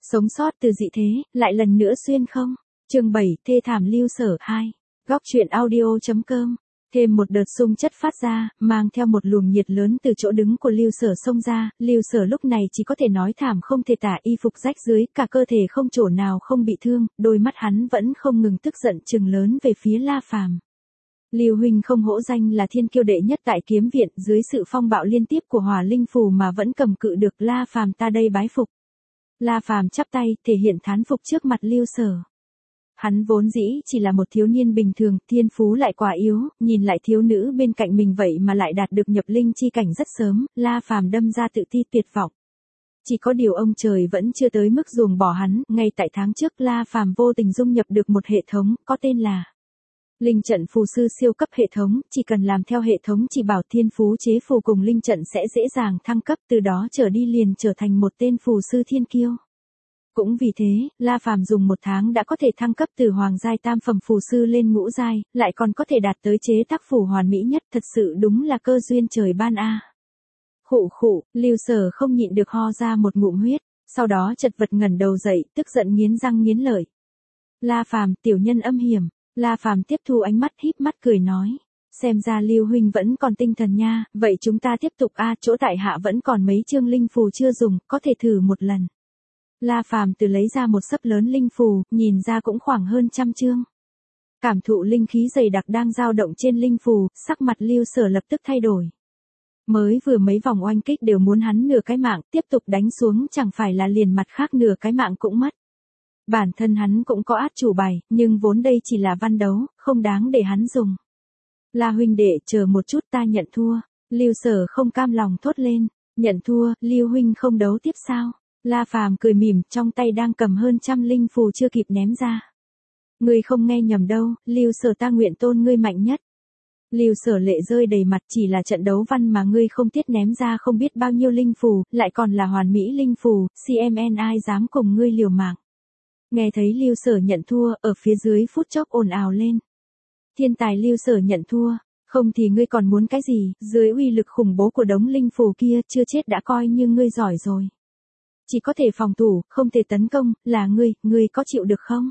Sống sót từ dị thế, lại lần nữa xuyên không? Chương 7, thê thảm Lưu Sở 2. Góc truyện audio.com. Thêm một đợt xung chất phát ra, mang theo một luồng nhiệt lớn từ chỗ đứng của Lưu Sở xông ra, Lưu Sở lúc này chỉ có thể nói thảm không thể tả, y phục rách dưới, cả cơ thể không chỗ nào không bị thương, đôi mắt hắn vẫn không ngừng tức giận trừng lớn về phía La Phàm. Lưu huynh không hổ danh là thiên kiêu đệ nhất tại kiếm viện, dưới sự phong bạo liên tiếp của Hỏa Linh Phù mà vẫn cầm cự được, La Phàm ta đây bái phục. La Phàm chắp tay, thể hiện thán phục trước mặt Lưu Sở. Hắn vốn dĩ chỉ là một thiếu niên bình thường, thiên phú lại quá yếu, nhìn lại thiếu nữ bên cạnh mình vậy mà lại đạt được nhập linh chi cảnh rất sớm, La Phàm đâm ra tự ti tuyệt vọng. Chỉ có điều ông trời vẫn chưa tới mức ruồng bỏ hắn, ngay tại tháng trước La Phàm vô tình dung nhập được một hệ thống, có tên là Linh trận phù sư siêu cấp hệ thống, chỉ cần làm theo hệ thống chỉ bảo thiên phú chế phù cùng linh trận sẽ dễ dàng thăng cấp, từ đó trở đi liền trở thành một tên phù sư thiên kiêu. Cũng vì thế, La Phàm dùng 1 tháng đã có thể thăng cấp từ hoàng giai tam phẩm phù sư lên ngũ giai, lại còn có thể đạt tới chế tác phù hoàn mỹ nhất, thật sự đúng là cơ duyên trời ban a. Khụ khụ, Lưu Sở không nhịn được ho ra một ngụm huyết, sau đó chật vật ngẩng đầu dậy, tức giận nghiến răng nghiến lợi. La Phàm, tiểu nhân âm hiểm. La Phàm tiếp thu ánh mắt, híp mắt cười nói, xem ra Lưu huynh vẫn còn tinh thần nha, vậy chúng ta tiếp tục a, chỗ tại hạ vẫn còn mấy chương linh phù chưa dùng, có thể thử một lần. La Phàm từ lấy ra một xấp lớn linh phù, nhìn ra cũng khoảng hơn 100 chương. Cảm thụ linh khí dày đặc đang dao động trên linh phù, sắc mặt Lưu Sở lập tức thay đổi. Mới vừa mấy vòng oanh kích đều muốn hắn nửa cái mạng, tiếp tục đánh xuống chẳng phải là liền mặt khác nửa cái mạng cũng mất. Bản thân hắn cũng có át chủ bài, nhưng vốn đây chỉ là văn đấu, không đáng để hắn dùng. La huynh đệ, chờ một chút, ta nhận thua. Lưu Sở không cam lòng thốt lên, nhận thua, Lưu huynh không đấu tiếp sao? La Phàm cười mỉm, trong tay đang cầm hơn 100 linh phù chưa kịp ném ra. Ngươi không nghe nhầm đâu, Lưu Sở ta nguyện tôn ngươi mạnh nhất. Lưu Sở lệ rơi đầy mặt, chỉ là trận đấu văn mà ngươi không tiết ném ra không biết bao nhiêu linh phù, lại còn là hoàn mỹ linh phù, CMN ai dám cùng ngươi liều mạng. Nghe thấy Lưu Sở nhận thua, ở phía dưới phút chốc ồn ào lên. Thiên tài Lưu Sở nhận thua, không thì ngươi còn muốn cái gì, dưới uy lực khủng bố của đống linh phù kia, chưa chết đã coi như ngươi giỏi rồi. Chỉ có thể phòng thủ, không thể tấn công, là ngươi có chịu được không?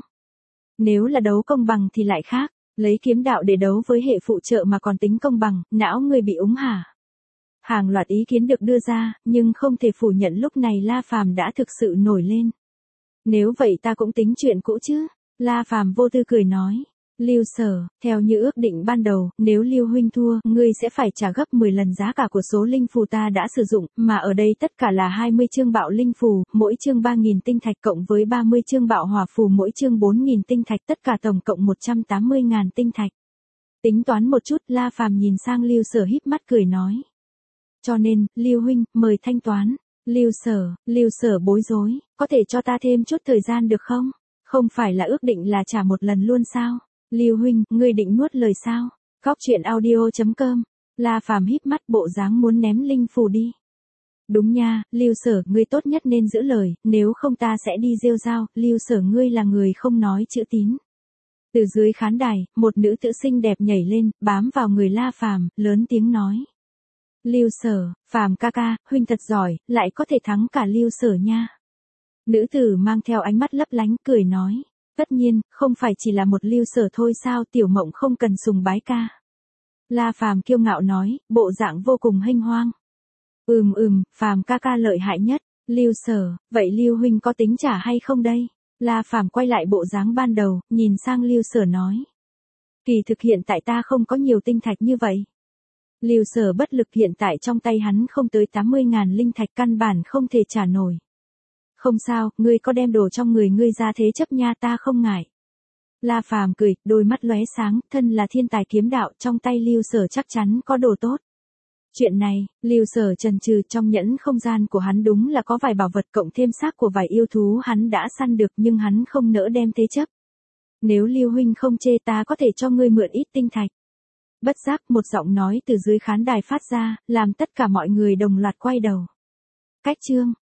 Nếu là đấu công bằng thì lại khác, lấy kiếm đạo để đấu với hệ phụ trợ mà còn tính công bằng, não ngươi bị úng hả? Hàng loạt ý kiến được đưa ra, nhưng không thể phủ nhận lúc này La Phàm đã thực sự nổi lên. Nếu vậy ta cũng tính chuyện cũ chứ, La Phàm vô tư cười nói. Lưu Sở, theo như ước định ban đầu, nếu Lưu huynh thua, ngươi sẽ phải trả gấp 10 lần giá cả của số linh phù ta đã sử dụng, mà ở đây tất cả là 20 chương bạo linh phù, mỗi chương 3.000 tinh thạch cộng với 30 chương bạo hỏa phù mỗi chương 4.000 tinh thạch, tất cả tổng cộng 180.000 tinh thạch. Tính toán một chút, La Phàm nhìn sang Lưu Sở híp mắt cười nói. Cho nên, Lưu huynh, mời thanh toán. Lưu Sở bối rối, có thể cho ta thêm chút thời gian được không? Không phải là ước định là trả một lần luôn sao? Lưu huynh, ngươi định nuốt lời sao? Góc truyện audio.com. La Phàm híp mắt, bộ dáng muốn ném linh phù đi. Đúng nha, Lưu Sở, ngươi tốt nhất nên giữ lời, nếu không ta sẽ đi rêu rao, Lưu Sở ngươi là người không nói chữ tín. Từ dưới khán đài, một nữ tử xinh đẹp nhảy lên, bám vào người La Phàm, lớn tiếng nói. Lưu Sở, Phàm ca ca, huynh thật giỏi, lại có thể thắng cả Lưu Sở nha. Nữ tử mang theo ánh mắt lấp lánh, cười nói. Tất nhiên, không phải chỉ là một Lưu Sở thôi sao, tiểu mộng không cần sùng bái ca. La Phàm kiêu ngạo nói, bộ dạng vô cùng hênh hoang. Phàm ca ca lợi hại nhất. Lưu Sở, vậy Lưu huynh có tính trả hay không đây? La Phàm quay lại bộ dáng ban đầu, nhìn sang Lưu Sở nói. Kỳ thực hiện tại ta không có nhiều tinh thạch như vậy. Lưu Sở bất lực, hiện tại trong tay hắn không tới 80.000 linh thạch, căn bản không thể trả nổi. Không sao, ngươi có đem đồ trong người ngươi ra thế chấp nha, ta không ngại. La Phàm cười, đôi mắt lóe sáng, thân là thiên tài kiếm đạo, trong tay Lưu Sở chắc chắn có đồ tốt. Chuyện này, Lưu Sở chần chừ, trong nhẫn không gian của hắn đúng là có vài bảo vật cộng thêm xác của vài yêu thú hắn đã săn được, nhưng hắn không nỡ đem thế chấp. Nếu Lưu huynh không chê, ta có thể cho ngươi mượn ít tinh thạch. Bất giác một giọng nói từ dưới khán đài phát ra, làm tất cả mọi người đồng loạt quay đầu. Cách chương